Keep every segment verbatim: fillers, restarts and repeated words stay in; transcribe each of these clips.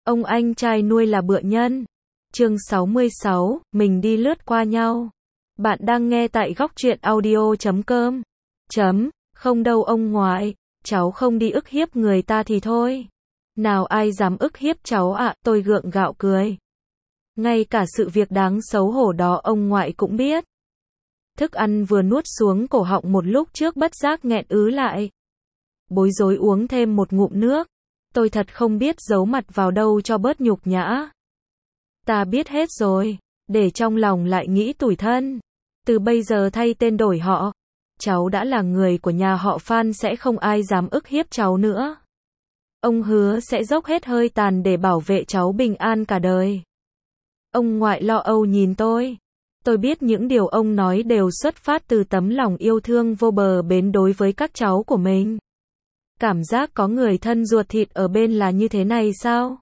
Ông anh trai nuôi là bựa nhân. Chương sáu mươi sáu, mình đi lướt qua nhau. Bạn đang nghe tại góc truyện audio chấm com. Chấm, không đâu ông ngoại, cháu không đi ức hiếp người ta thì thôi. Nào ai dám ức hiếp cháu ạ, tôi gượng gạo cười. Ngay cả sự việc đáng xấu hổ đó ông ngoại cũng biết. Thức ăn vừa nuốt xuống cổ họng một lúc trước bất giác nghẹn ứ lại. Bối rối uống thêm một ngụm nước. Tôi thật không biết giấu mặt vào đâu cho bớt nhục nhã. Ta biết hết rồi, để trong lòng lại nghĩ tủi thân. Từ bây giờ thay tên đổi họ. Cháu đã là người của nhà họ Phan, sẽ không ai dám ức hiếp cháu nữa. Ông hứa sẽ dốc hết hơi tàn để bảo vệ cháu bình an cả đời. Ông ngoại lo âu nhìn tôi. Tôi biết những điều ông nói đều xuất phát từ tấm lòng yêu thương vô bờ bến đối với các cháu của mình. Cảm giác có người thân ruột thịt ở bên là như thế này sao?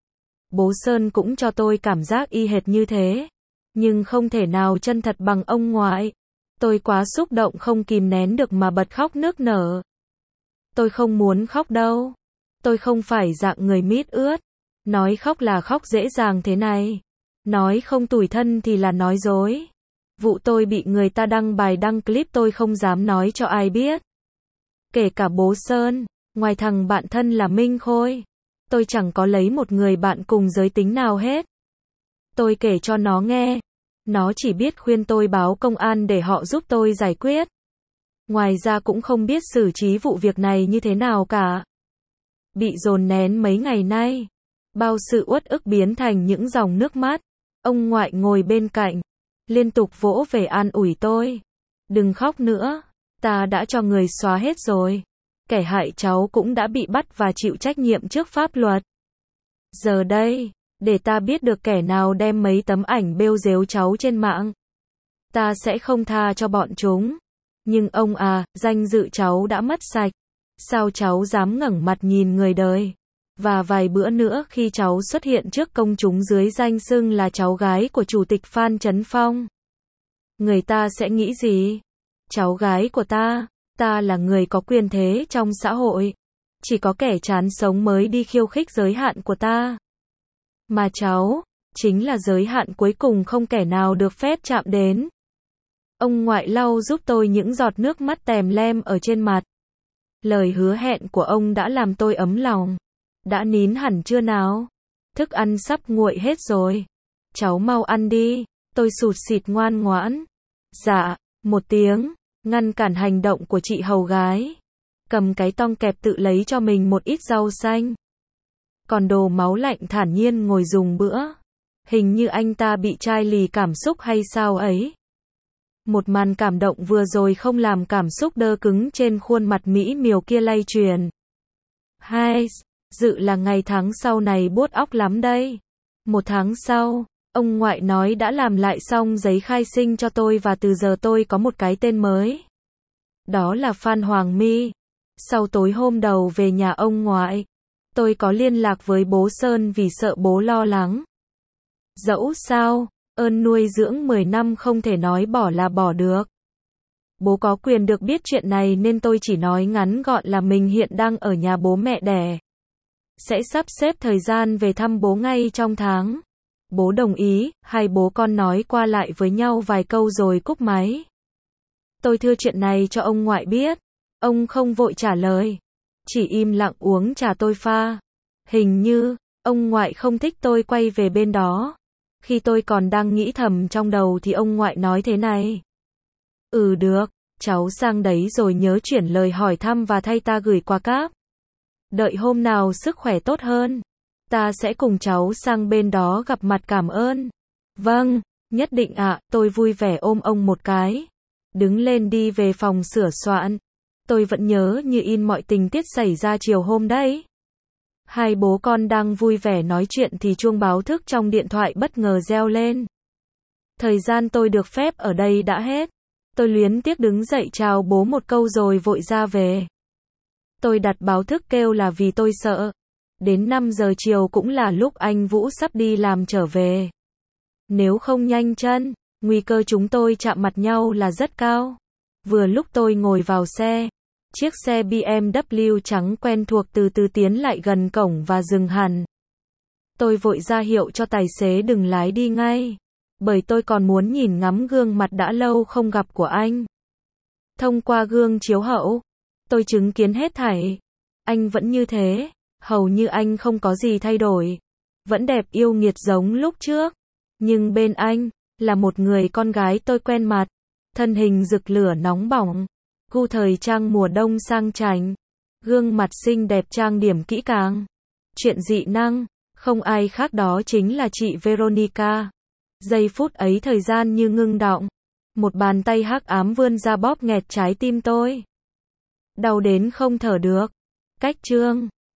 Bố Sơn cũng cho tôi cảm giác y hệt như thế. Nhưng không thể nào chân thật bằng ông ngoại. Tôi quá xúc động không kìm nén được mà bật khóc nức nở. Tôi không muốn khóc đâu. Tôi không phải dạng người mít ướt. Nói khóc là khóc dễ dàng thế này. Nói không tủi thân thì là nói dối. Vụ tôi bị người ta đăng bài đăng clip tôi không dám nói cho ai biết. Kể cả bố Sơn, ngoài thằng bạn thân là Minh Khôi. Tôi chẳng có lấy một người bạn cùng giới tính nào hết. Tôi kể cho nó nghe. Nó chỉ biết khuyên tôi báo công an để họ giúp tôi giải quyết. Ngoài ra cũng không biết xử trí vụ việc này như thế nào cả. Bị dồn nén mấy ngày nay. Bao sự uất ức biến thành những dòng nước mắt. Ông ngoại ngồi bên cạnh. Liên tục vỗ về an ủi tôi. Đừng khóc nữa. Ta đã cho người xóa hết rồi. Kẻ hại cháu cũng đã bị bắt và chịu trách nhiệm trước pháp luật. Giờ đây, để ta biết được kẻ nào đem mấy tấm ảnh bêu dếu cháu trên mạng. Ta sẽ không tha cho bọn chúng. Nhưng ông à, danh dự cháu đã mất sạch. Sao cháu dám ngẩng mặt nhìn người đời? Và vài bữa nữa khi cháu xuất hiện trước công chúng dưới danh xưng là cháu gái của Chủ tịch Phan Chấn Phong. Người ta sẽ nghĩ gì? Cháu gái của ta, ta là người có quyền thế trong xã hội. Chỉ có kẻ chán sống mới đi khiêu khích giới hạn của ta. Mà cháu, chính là giới hạn cuối cùng không kẻ nào được phép chạm đến. Ông ngoại lau giúp tôi những giọt nước mắt tèm lem ở trên mặt. Lời hứa hẹn của ông đã làm tôi ấm lòng. Đã nín hẳn chưa nào? Thức ăn sắp nguội hết rồi. Cháu mau ăn đi. Tôi sụt sịt ngoan ngoãn. Dạ, một tiếng. Ngăn cản hành động của chị hầu gái. Cầm cái tong kẹp tự lấy cho mình một ít rau xanh. Còn đồ máu lạnh thản nhiên ngồi dùng bữa. Hình như anh ta bị chai lì cảm xúc hay sao ấy. Một màn cảm động vừa rồi không làm cảm xúc đơ cứng trên khuôn mặt mỹ miều kia lay truyền. Hai, dự là ngày tháng sau này buốt óc lắm đây. Một tháng sau, ông ngoại nói đã làm lại xong giấy khai sinh cho tôi và từ giờ tôi có một cái tên mới. Đó là Phan Hoàng My. Sau tối hôm đầu về nhà ông ngoại, tôi có liên lạc với bố Sơn vì sợ bố lo lắng. Dẫu sao, ơn nuôi dưỡng mười năm không thể nói bỏ là bỏ được. Bố có quyền được biết chuyện này nên tôi chỉ nói ngắn gọn là mình hiện đang ở nhà bố mẹ đẻ. Sẽ sắp xếp thời gian về thăm bố ngay trong tháng. Bố đồng ý, hai bố con nói qua lại với nhau vài câu rồi cúp máy. Tôi thưa chuyện này cho ông ngoại biết. Ông không vội trả lời. Chỉ im lặng uống trà tôi pha. Hình như, ông ngoại không thích tôi quay về bên đó. Khi tôi còn đang nghĩ thầm trong đầu thì ông ngoại nói thế này. Ừ được, cháu sang đấy rồi nhớ chuyển lời hỏi thăm và thay ta gửi quà cáp. Đợi hôm nào sức khỏe tốt hơn, ta sẽ cùng cháu sang bên đó gặp mặt cảm ơn. Vâng, nhất định ạ, à, tôi vui vẻ ôm ông một cái. Đứng lên đi về phòng sửa soạn. Tôi vẫn nhớ như in mọi tình tiết xảy ra chiều hôm đấy. Hai bố con đang vui vẻ nói chuyện thì chuông báo thức trong điện thoại bất ngờ reo lên. Thời gian tôi được phép ở đây đã hết. Tôi luyến tiếc đứng dậy chào bố một câu rồi vội ra về. Tôi đặt báo thức kêu là vì tôi sợ. Đến năm giờ chiều cũng là lúc anh Vũ sắp đi làm trở về. Nếu không nhanh chân, nguy cơ chúng tôi chạm mặt nhau là rất cao. Vừa lúc tôi ngồi vào xe, chiếc xe bê em vê trắng quen thuộc từ từ tiến lại gần cổng và dừng hẳn. Tôi vội ra hiệu cho tài xế đừng lái đi ngay, bởi tôi còn muốn nhìn ngắm gương mặt đã lâu không gặp của anh. Thông qua gương chiếu hậu, tôi chứng kiến hết thảy. Anh vẫn như thế, hầu như anh không có gì thay đổi. Vẫn đẹp yêu nghiệt giống lúc trước. Nhưng bên anh, là một người con gái tôi quen mặt. Thân hình rực lửa nóng bỏng. Gu thời trang mùa đông sang chảnh. Gương mặt xinh đẹp trang điểm kỹ càng. Chuyện dị năng, không ai khác đó chính là chị Veronica. Giây phút ấy thời gian như ngưng đọng. Một bàn tay hắc ám vươn ra bóp nghẹt trái tim tôi. Đau đến không thở được. Cách chương